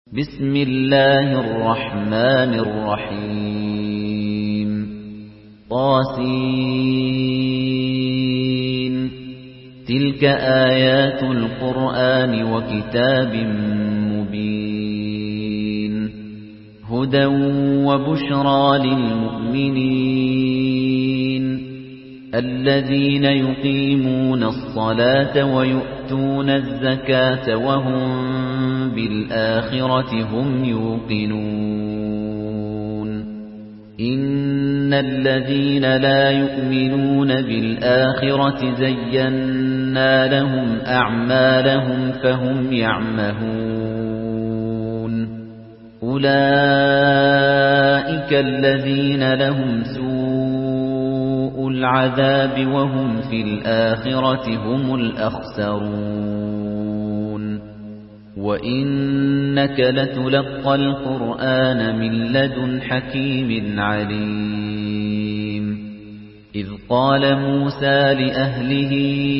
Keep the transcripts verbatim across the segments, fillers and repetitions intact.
بسم الله الرحمن الرحيم طاسين تلك آيات القرآن وكتاب مبين هدى وبشرى للمؤمنين الذين يقيمون الصلاة ويؤتون الزكاة وهم بالآخرة هم يوقنون إن الذين لا يؤمنون بالآخرة زينا لهم أعمالهم فهم يعمهون أولئك الذين لهم سوء العذاب وهم في الآخرة هم الأخسرون وإنك لتلقى القرآن من لدن حكيم عليم إذ قال موسى لأهله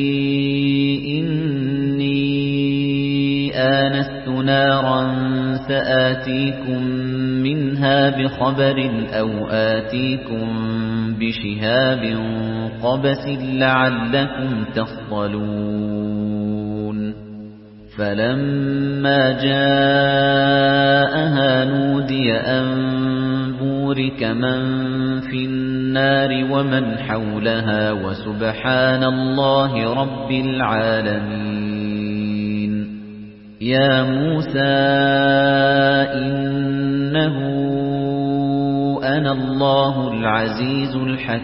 إني آنست نارا سآتيكم منها بخبر أو آتيكم بشهاب قبس لعلكم تصطلون فلما جاءها نودي أن بورك من في النار ومن حولها وسبحان الله رب العالمين يا موسى إنه أنا الله العزيز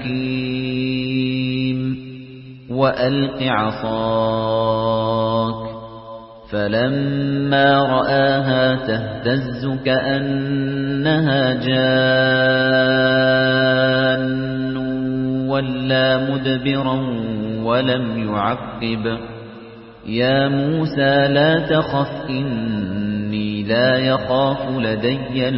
الحكيم وألق عصاك فلما رآها تهتز كأنها جان ولا مدبرا ولم يعقب يا موسى لا تخف إني لا يخاف لدي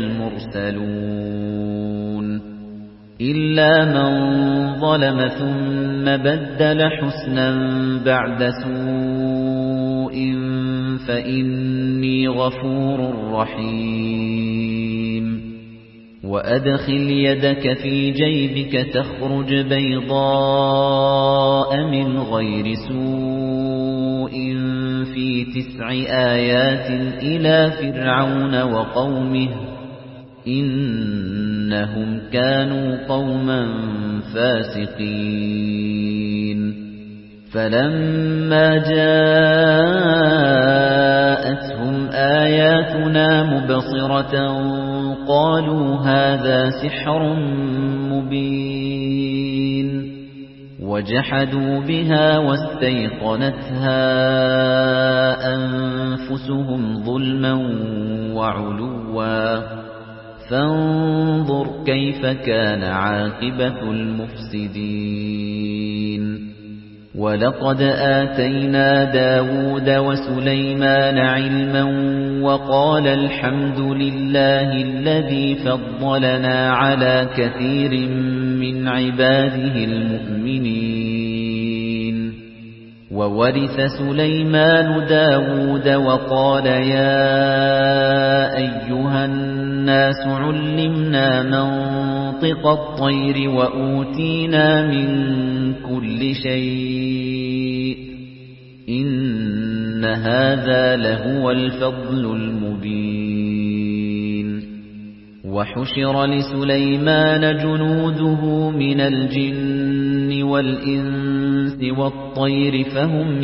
المرسلون إلا من ظلم ثم بدل حسنا بعد سوء فإني غفور رحيم وأدخل يدك في جيبك تخرج بيضاء من غير سوء في تسع آيات إلى فرعون وقومه إنهم كانوا قوما فاسقين فلما جاءتهم آياتنا مبصرة قالوا هذا سحر مبين وجحدوا بها واستيقنتها أنفسهم ظلما وعلوا فانظر كيف كان عاقبة المفسدين وَلَقَدْ آتَيْنَا دَاوُودَ وَسُلَيْمَانَ عِلْمًا وَقَالَ الْحَمْدُ لِلَّهِ الَّذِي فَضَّلَنَا عَلَى كَثِيرٍ مِنْ عِبَادِهِ الْمُؤْمِنِينَ وَوَرِثَ سُلَيْمَانُ دَاوُودَ وَقَالَ يَا أَيُّهَا النَّاسُ عُلِّمْنَا مَنطِقَ الطَّيْرِ وَأُوتِينَا مِنْ كُلِّ شَيْءٍ إِنَّ هَذَا لَهُوَ الْفَضْلُ الْمُبِينُ وَحُشِرَ لِسُلَيْمَانَ جُنُودُهُ مِنَ الْجِنِّ وَالْإِنسِ وَالطَّيْرِ فَهُمْ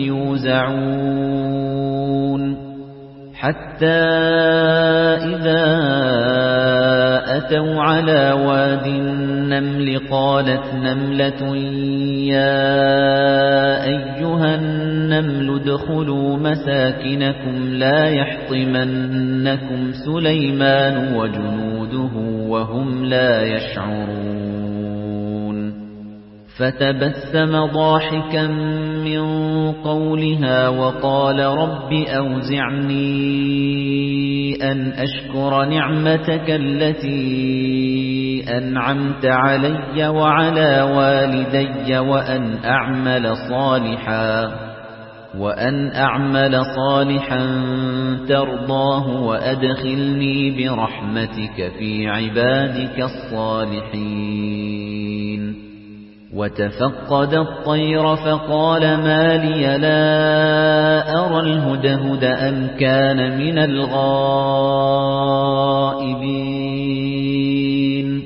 يُوزَعُونَ حَتَّى إِذَا أَتَوْا عَلَى وَادِ النَّمْلِ قَالَتْ نَمْلَةٌ يَا أَيُّهَا النَّمْلُ ادْخُلُوا مَسَاكِنَكُمْ لَا يَحْطِمَنَّكُمْ سُلَيْمَانُ وَجُنُودُهُ وَهُمْ لَا يَشْعُرُونَ فَتَبَسَّمَ ضَاحِكًا مِنْ قَوْلِهَا وَقَالَ رَبِّ أَوْزِعْنِي أَنْ أَشْكُرَ نِعْمَتَكَ الَّتِي أَنْعَمْتَ عَلَيَّ وَعَلَى وَالِدَيَّ وَأَنْ أَعْمَلَ صَالِحًا وأن أعمل صالحا ترضاه وأدخلني برحمتك في عبادك الصالحين وتفقد الطير فقال ما لي لا أرى الهدهد أم كان من الغائبين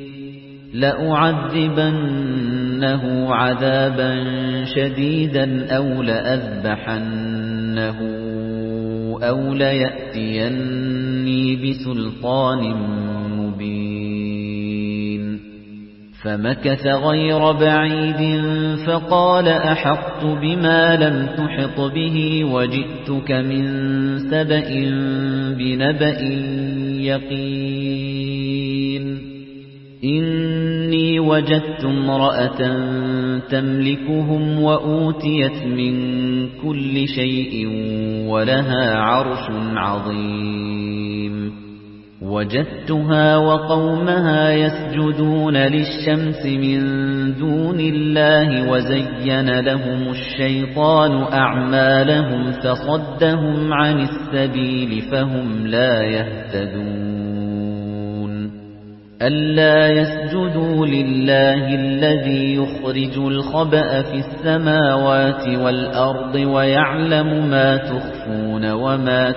لأعذبنه عذابا شديدا أو لأذبحنه أو ليأتيني بسلطان مبين فمكث غير بعيد فقال أحطت بما لم تحط به وجئتك من سبأ بنبأ يقين إني وجدت امرأة تملكهم وأوتيت من كل شيء ولها عرش عظيم وجدتها وقومها يسجدون للشمس من دون الله وزين لهم الشيطان أعمالهم فصدهم عن السبيل فهم لا يهتدون ألا يسجدوا لله الذي يخرج الخبأ في السماوات والأرض ويعلم ما تخفون وما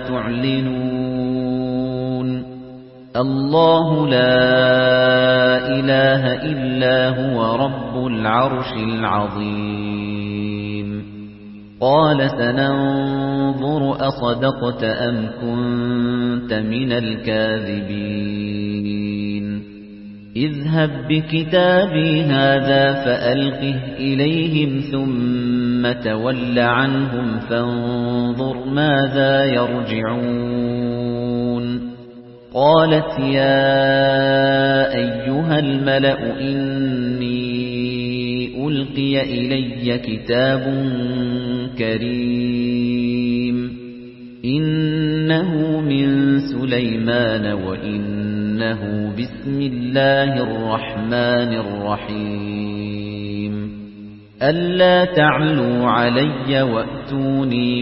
تعلنون الله لا إله إلا هو رب العرش العظيم قال سننظر أصدقت أم كنت من الكاذبين اذهب بكتابي هذا فألقه إليهم ثم تول عنهم فانظر ماذا يرجعون قالت يا أيها الملأ إني ألقي إلي كتاب كريم إنه من سليمان وإنه بسم الله الرحمن الرحيم ألا تعلوا علي وأتوني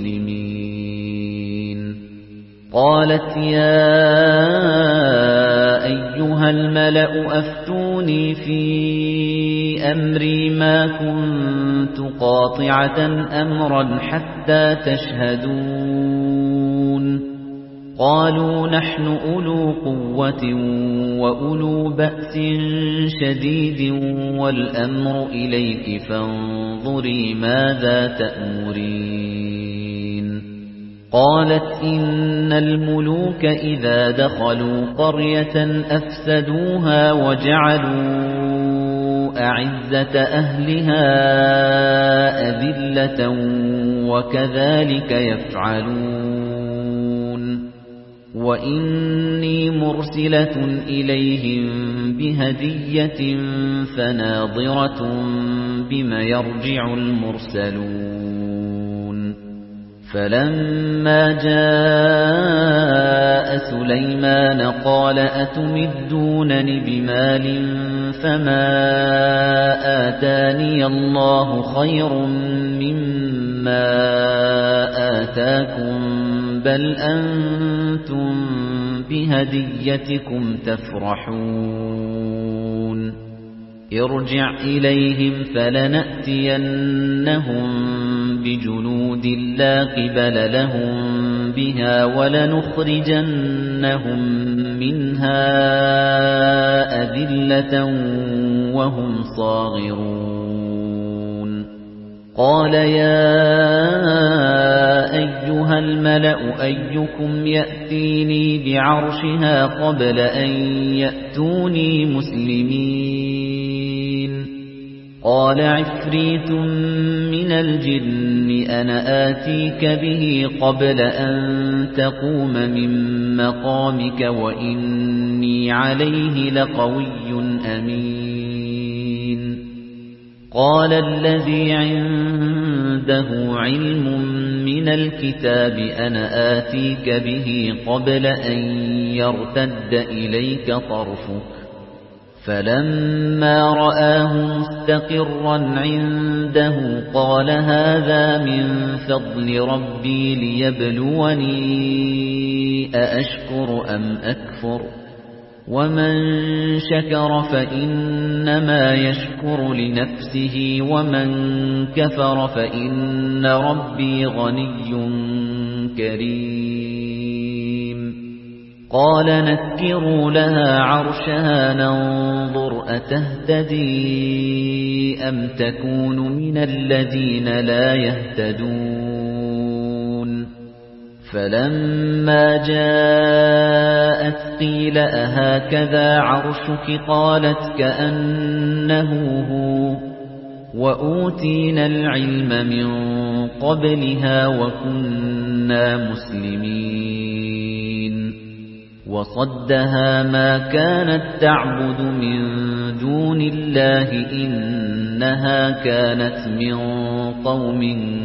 مسلمين قالت يا أيها الملأ أفتوني في أمري ما كنت قاطعة أمرا حتى تشهدون قالوا نحن أولو قوة وأولو بأس شديد والأمر إليك فانظري ماذا تأمرين قالت إن الملوك إذا دخلوا قرية أفسدوها وجعلوا أعزة أهلها أذلة وكذلك يفعلون وإني مرسلة إليهم بهدية فناظرة بما يرجع المرسلون فلما جاء سليمان قال أتمدونني بمال فما آتاني الله خير مما آتاكم بل أنتم بهديتكم تفرحون ارجع إليهم فلنأتينهم بجنود لا قبل لهم بها ولنخرجنهم منها أذلة وهم صاغرون قال يا أيها الملأ أيكم يأتيني بعرشها قبل أن يأتوني مسلمين قال عفريت من الجن أنا آتيك به قبل أن تقوم من مقامك وإني عليه لقوي أمين قال الذي عنده علم من الكتاب أنا آتيك به قبل أن يرتد إليك طرفك فَلَمَّا رَآهُ مُسْتَقِرًّا عِندَهُ قَالَ هَذَا مِن فَضْلِ رَبِّي لِيَبْلُوَنِي أَأَشْكُرُ أَمْ أَكْفُرُ وَمَن شَكَرَ فَإِنَّمَا يَشْكُرُ لِنَفْسِهِ وَمَن كَفَرَ فَإِنَّ رَبِّي غَنِيٌّ كَرِيمٌ قَالَ نَكِّرُوا لَهَا عَرْشَهَا نَنظُرْ أَتَهْتَدِي أَمْ تَكُونُ مِنَ الَّذِينَ لَا يَهْتَدُونَ فَلَمَّا جَاءَتْ قِيلَ أَهَكَذَا عَرْشُكِ قَالَتْ كَأَنَّهُ هُوَ وَأُوتِينَا الْعِلْمَ مِنْ قَبْلِهَا وَكُنَّا مُسْلِمِينَ وَصَدَّهَا مَا كَانَتْ تَعْبُدُ مِن دُونِ اللَّهِ إِنَّهَا كَانَتْ مِن قَوْمٍ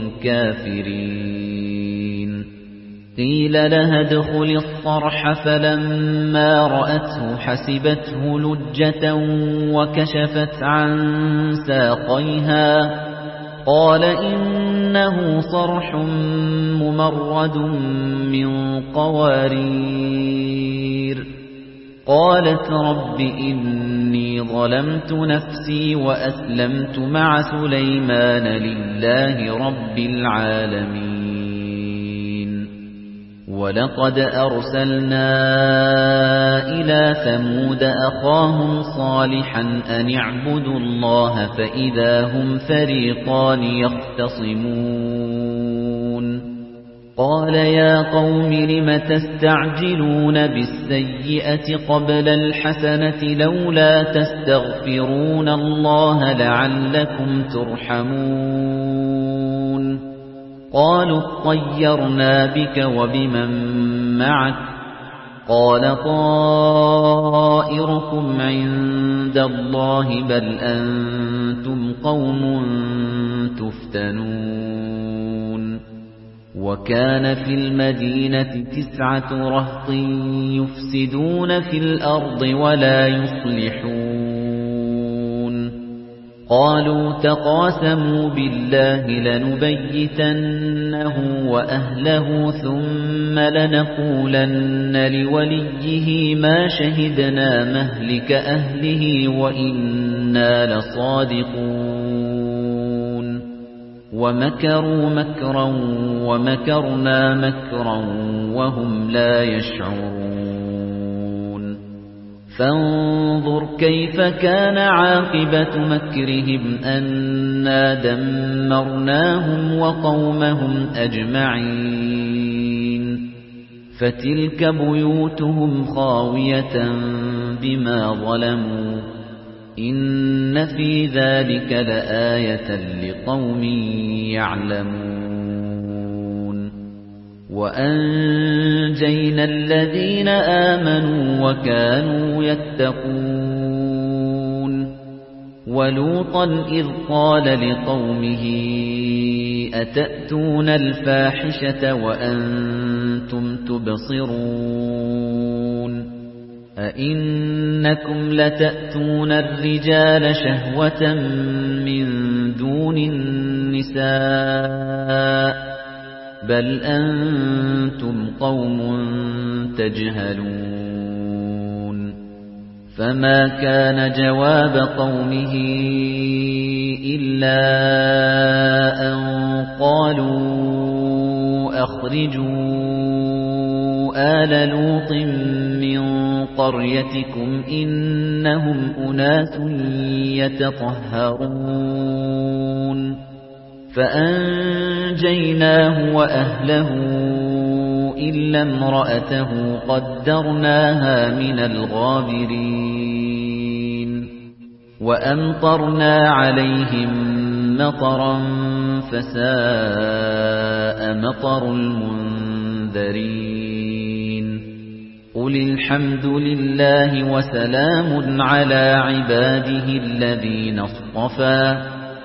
كَافِرِينَ قِيلَ لَهَا ادْخُلِي الصَّرْحَ فَلَمَّا رَأَتْهُ حَسِبَتْهُ لُجَّةً وَكَشَفَتْ عَن سَاقَيْهَا قَالَ إِنَّهُ صَرْحٌ مُمَرَّدٌ مِّن قَوَارِيرَ قَالَتْ رَبِّ إِنِّي ظَلَمْتُ نَفْسِي وَأَسْلَمْتُ مَعَ سُلَيْمَانَ لِلَّهِ رَبِّ الْعَالَمِينَ وَلَقَدْ أَرْسَلْنَا إِلَى ثَمُودَ أَخَاهُمْ صَالِحًا أَنِ اعْبُدُوا اللَّهَ فَإِذَا هُمْ فَرِيقَانِ يَخْتَصِمُونَ قَالَ يَا قَوْمِ لِمَ تَسْتَعْجِلُونَ بِالسَّيِّئَةِ قَبْلَ الْحَسَنَةِ لَوْلَا تَسْتَغْفِرُونَ اللَّهَ لَعَلَّكُمْ تُرْحَمُونَ قَالُوا اطَّيَّرْنَا بِكَ وَبِمَن مَّعَكَ قَالَ طَائِرُكُمْ عِندَ اللَّهِ بَلْ أَنتُمْ قَوْمٌ تُفْتَنُونَ وَكَانَ فِي الْمَدِينَةِ تِسْعَةُ رَهْطٍ يُفْسِدُونَ فِي الْأَرْضِ وَلَا يُصْلِحُونَ قَالُوا تَقَاسَمُوا بِاللَّهِ لَنُبَيِّتَنَّهُ وَأَهْلَهُ ثُمَّ لَنَقُولَنَّ لِوَلِيِّهِ مَا شَهِدْنَا مَهْلِكَ أَهْلِهِ وَإِنَّا لَصَادِقُونَ وَمَكَرُوا مَكْرًا وَمَكَرْنَا مَكْرًا وَهُمْ لَا يَشْعُرُونَ فانظر كيف كان عاقبة مكرهم أنا دمرناهم وقومهم أجمعين فتلك بيوتهم خاوية بما ظلموا إن في ذلك لآية لقوم يعلمون وأنجينا الذين آمنوا وكانوا يتقون ولوطا إذ قال لقومه أتأتون الفاحشة وأنتم تبصرون أئنكم لتأتون الرجال شهوة من دون النساء بل أنتم قوم تجهلون فما كان جواب قومه إلا أن قالوا أخرجوا آل لوط من قريتكم إنهم أناس يتطهرون فأنجيناه وأهله إلا امرأته قدرناها من الغابرين وأمطرنا عليهم مطرا فساء مطر المنذرين قل الحمد لله وسلام على عباده الذين اصطفى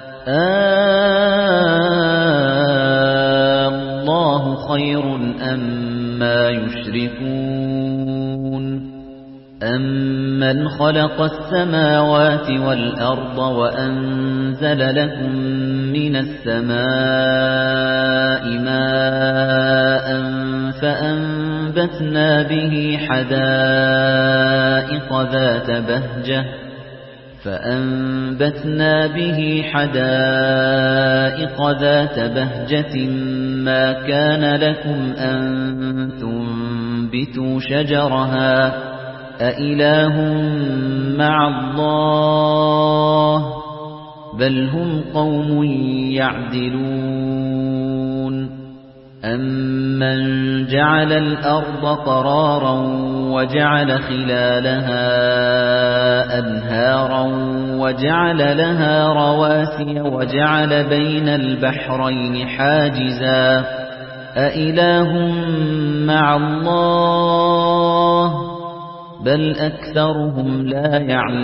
الله خير أما يشركون أم أَمَّنْ خَلَقَ السَّمَاوَاتِ وَالْأَرْضَ وَأَنزَلَ لَكُم مِّنَ السَّمَاءِ مَاءً فَأَنبَتْنَا بِهِ حَدَائِقَ ذَاتَ بَهْجَةٍ فَأَنبَتْنَا بِهِ حَدَائِقَ ذَاتَ بَهْجَةٍ مَا كَانَ لَكُمْ أَن تُنبِتُوا شَجَرَهَا أَإِلَٰهٌ مَّعَ اللَّهِ بَلْ هُمْ قَوْمٌ يَعْدِلُونَ أَمَّنْ جَعَلَ الْأَرْضَ قَرَارًا وَجَعَلَ خِلَالَهَا أَنْهَارًا وَجَعَلَ لَهَا رَوَاسِيَ وَجَعَلَ بَيْنَ الْبَحْرَيْنِ حَاجِزًا أَإِلَٰهٌ مَّعَ اللَّهِ بَلْ أَكْثَرُهُمْ لَا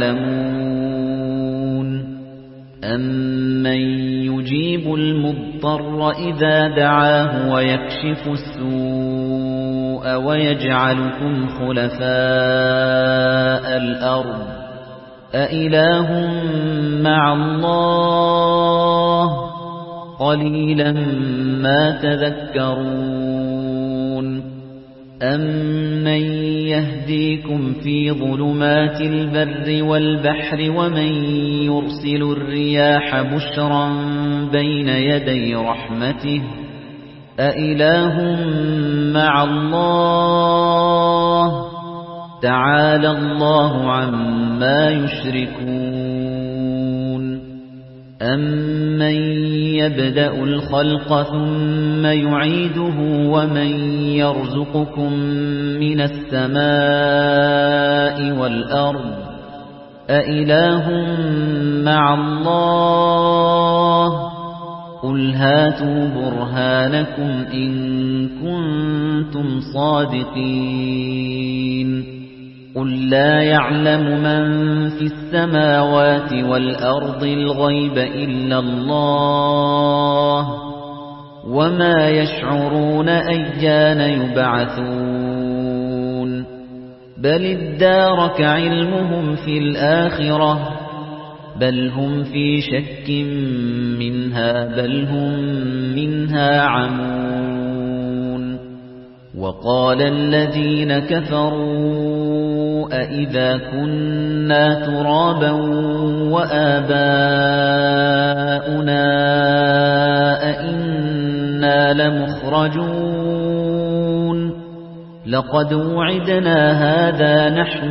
يَعْلَمُونَ أَمَّن يُجِيبُ الْمُضْطَرَّ إِذَا دَعَاهُ وَيَكْشِفُ السُّوءَ وَيَجْعَلُكُمْ خُلَفَاءَ الْأَرْضِ أَإِلَٰهٌ مَّعَ اللَّهِ قَلِيلًا مَّا تَذَكَّرُونَ أَمَّن يَهْدِيكُمْ فِي ظُلُمَاتِ الْبَرِّ وَالْبَحْرِ وَمَن يُرْسِلُ الرِّيَاحَ بُشْرًا بَيْنَ يَدَيْ رَحْمَتِهِ أَإِلَٰهٌ مَّعَ اللَّهِ تَعَالَى اللَّهُ عَمَّا يُشْرِكُونَ أَمَّن يَبْدَأُ الْخَلْقَ ثُمَّ يُعِيدُهُ وَمَن يَرْزُقُكُم مِّنَ السَّمَاءِ وَالْأَرْضِ أَإِلَٰهٌ مَّعَ اللَّهِ قُلْ هَاتُوا بُرْهَانَكُمْ إِن كُنتُمْ صَادِقِينَ قُل لَّا يَعْلَمُ مَن فِي السَّمَاوَاتِ وَالْأَرْضِ الْغَيْبَ إِلَّا اللَّهُ وَمَا يَشْعُرُونَ أَيَّانَ يُبْعَثُونَ بَلِ ادَّارَكَ عِلْمُهُمْ فِي الْآخِرَةِ بَلْ هُمْ فِي شَكٍّ مِّنْهَا بَلْ هُمْ مِنْهَا عَمُونَ وَقَالَ الَّذِينَ كَفَرُوا أَإِذَا كُنَّا تُرَابًا وَآبَاؤُنَا أَإِنَّا لَمُخْرَجُونَ لَقَدْ وُعِدْنَا هَذَا نَحْنُ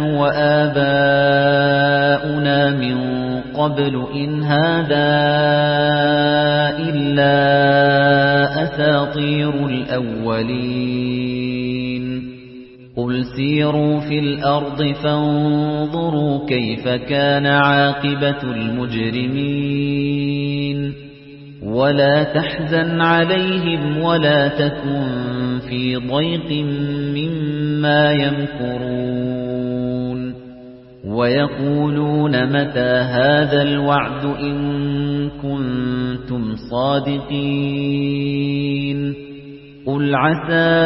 وَآبَاؤُنَا مِن قَبْلُ إِنْ هَذَا إِلَّا أَسَاطِيرُ الْأَوَّلِينَ قُلْ سِيرُوا فِي الْأَرْضِ فَانظُرُوا كَيْفَ كَانَ عَاقِبَةُ الْمُجْرِمِينَ وَلَا تَحْزَنْ عَلَيْهِمْ وَلَا تَكُنْ فِي ضَيْقٍ مِّمَّا يَمْكُرُونَ وَيَقُولُونَ مَتَى هَذَا الْوَعْدُ إِن كُنتُمْ صَادِقِينَ قُلْ عَسَىٰ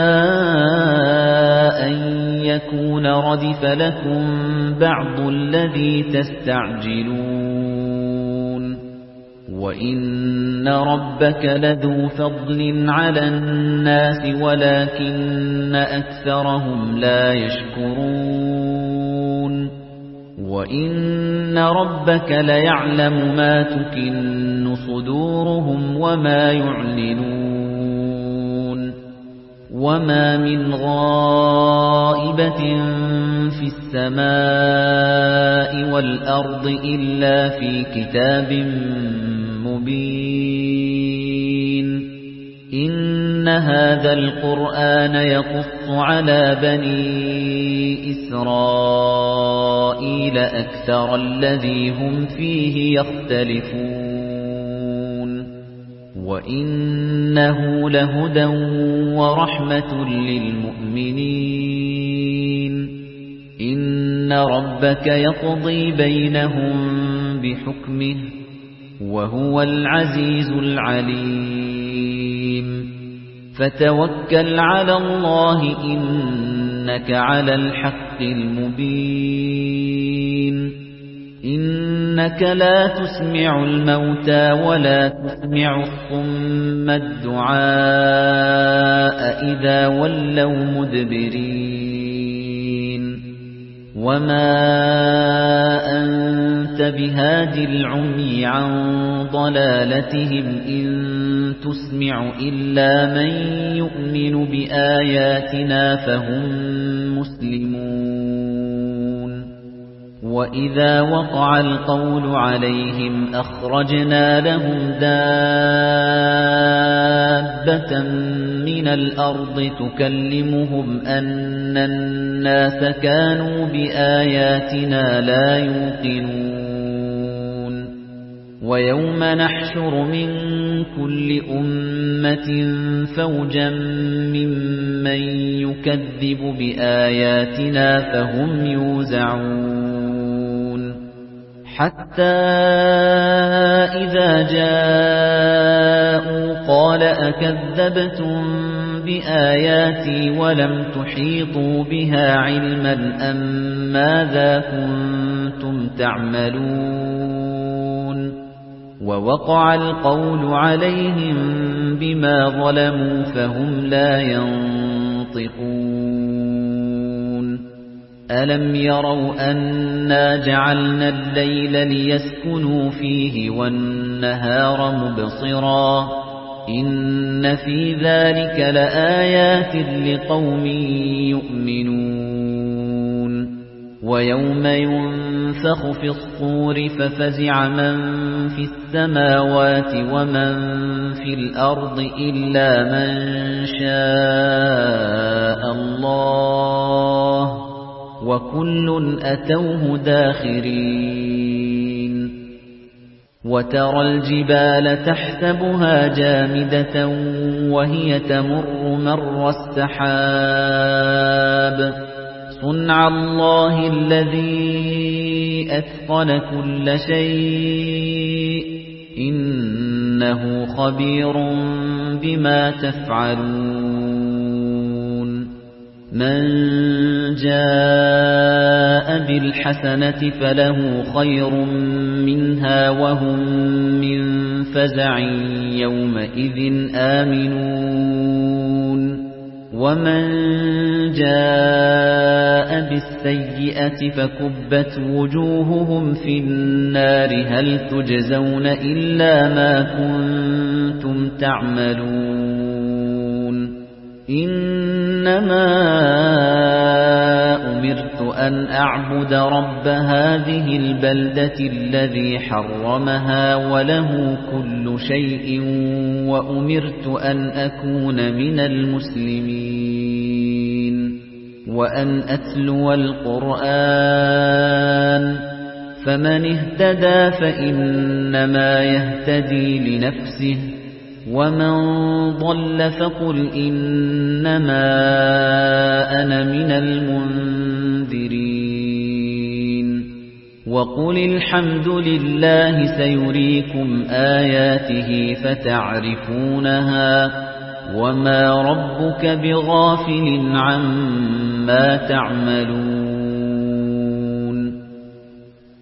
أَن يَكُونَ رَدِفَ لَكُم بَعْضُ الَّذِي تَسْتَعْجِلُونَ وَإِنَّ رَبَّكَ لَذُو فَضْلٍ عَلَى النَّاسِ وَلَكِنَّ أَكْثَرَهُمْ لَا يَشْكُرُونَ وَإِنَّ رَبَّكَ لَيَعْلَمُ مَا تُكِنُّ صُدُورُهُمْ وَمَا يُعْلِنُونَ وَمَا مِنْ غَائِبَةٍ فِي السَّمَاءِ وَالْأَرْضِ إِلَّا فِي كِتَابٍ مُبِينٍ إِنَّ هَذَا الْقُرْآنَ يَقُصُّ عَلَى بَنِي إِسْرَائِيلَ أَكْثَرَ الَّذِي هُمْ فِيهِ يَخْتَلِفُونَ وَإِنَّهُ لَهُدًى وَرَحْمَةٌ لِّلْمُؤْمِنِينَ إِنَّ رَبَّكَ يَقْضِي بَيْنَهُم بِحُكْمِهِ وَهُوَ الْعَزِيزُ الْعَلِيمُ فَتَوَكَّلْ عَلَى اللَّهِ إِنَّكَ إِنَّكَ عَلَى الْحَقِّ الْمُبِينِ إِنَّكَ لَا تُسْمِعُ الْمَوْتَى وَلَا تُسْمِعُ الصُّمَّ الدُّعَاءَ إِذَا وَلَّوْا مُدْبِرِينَ وَمَا أَنْتَ بِهَادِ الْعُمْيِ عَنْ ضَلَالَتِهِمْ إِن تُسْمِعُ إِلَّا مَن يُؤْمِنُ بِآيَاتِنَا فَهُمْ مُسْلِمُونَ وَإِذَا وَقَعَ الْقَوْلُ عَلَيْهِمْ أَخْرَجْنَا لَهُمْ دَابَّةً مِنَ الْأَرْضِ تُكَلِّمُهُمْ أَنَّ النَّاسَ كَانُوا بِآيَاتِنَا لَا يُوقِنُونَ وَيَوْمَ نَحْشُرُ مِنْ كُلِّ أُمَّةٍ فَوْجًا مِّمَّن يُكَذِّبُ بِآيَاتِنَا فَهُمْ يُوزَعُونَ حَتَّى إِذَا جَاءُوا قَالَ أَكَذَّبْتُمْ بِآيَاتِي وَلَمْ تُحِيطُوا بِهَا عِلْمًا أَمْ مَاذَا كُنتُمْ تَعْمَلُونَ وَوَقَعَ الْقَوْلُ عَلَيْهِمْ بِمَا ظَلَمُوا فَهُمْ لَا يَنطِقُونَ أَلَمْ يَرَوْا أَنَّا جَعَلْنَا اللَّيْلَ لِيَسْكُنُوا فِيهِ وَالنَّهَارَ مُبْصِرًا إِنَّ فِي ذَلِكَ لَآيَاتٍ لِقَوْمٍ يُؤْمِنُونَ وَيَوْمَ يُنفَخُ فِي الصُّورِ فَفَزِعَ مَن فِي السَّمَاوَاتِ وَمَن فِي الْأَرْضِ إِلَّا مَن شَاءَ اللَّهُ وَكُلٌّ أَتَوْهُ دَاخِرِينَ وَتَرَى الْجِبَالَ تَحْسَبُهَا جَامِدَةً وَهِيَ تَمُرُّ مَرَّ السَّحَابِ صُنْعَ اللَّهِ الَّذِي أَتْقَنَ كُلَّ شَيْءٍ إِنَّهُ خَبِيرٌ بِمَا تَفْعَلُونَ مَنْ جَاءَ بِالْحَسَنَةِ فَلَهُ خَيْرٌ مِنْهَا وَهُمْ مِنْ فَزَعٍ يَوْمَئِذٍ آمِنُونَ وَمَنْ جَاءَ بِالسَّيِّئَةِ فَكُبَّتْ وُجُوهُهُمْ فِي النَّارِ هَلْ تُجْزَوْنَ إِلَّا مَا كُنتُمْ تَعْمَلُونَ إِنَّمَا أُمِرْتُ أَنْ أَعْبُدَ رَبَّ هَذِهِ الْبَلْدَةِ الَّذِي حَرَّمَهَا وَلَهُ كُلُّ شَيْءٍ وَأُمِرْتُ أَنْ أَكُونَ مِنَ الْمُسْلِمِينَ وَأَنْ أَتْلُوَ الْقُرْآنَ فَمَنِ اهْتَدَى فَإِنَّمَا يَهْتَدِي لِنَفْسِهِ وَمَنْ ضَلَّ فَقُلْ إِنَّمَا أَنَا مِنَ الْمُنذِرِينَ وَقُلِ الْحَمْدُ لِلَّهِ سَيُرِيكُمْ آيَاتِهِ فَتَعْرِفُونَهَا وَمَا رَبُّكَ بِغَافِلٍ عَمَّا تَعْمَلُونَ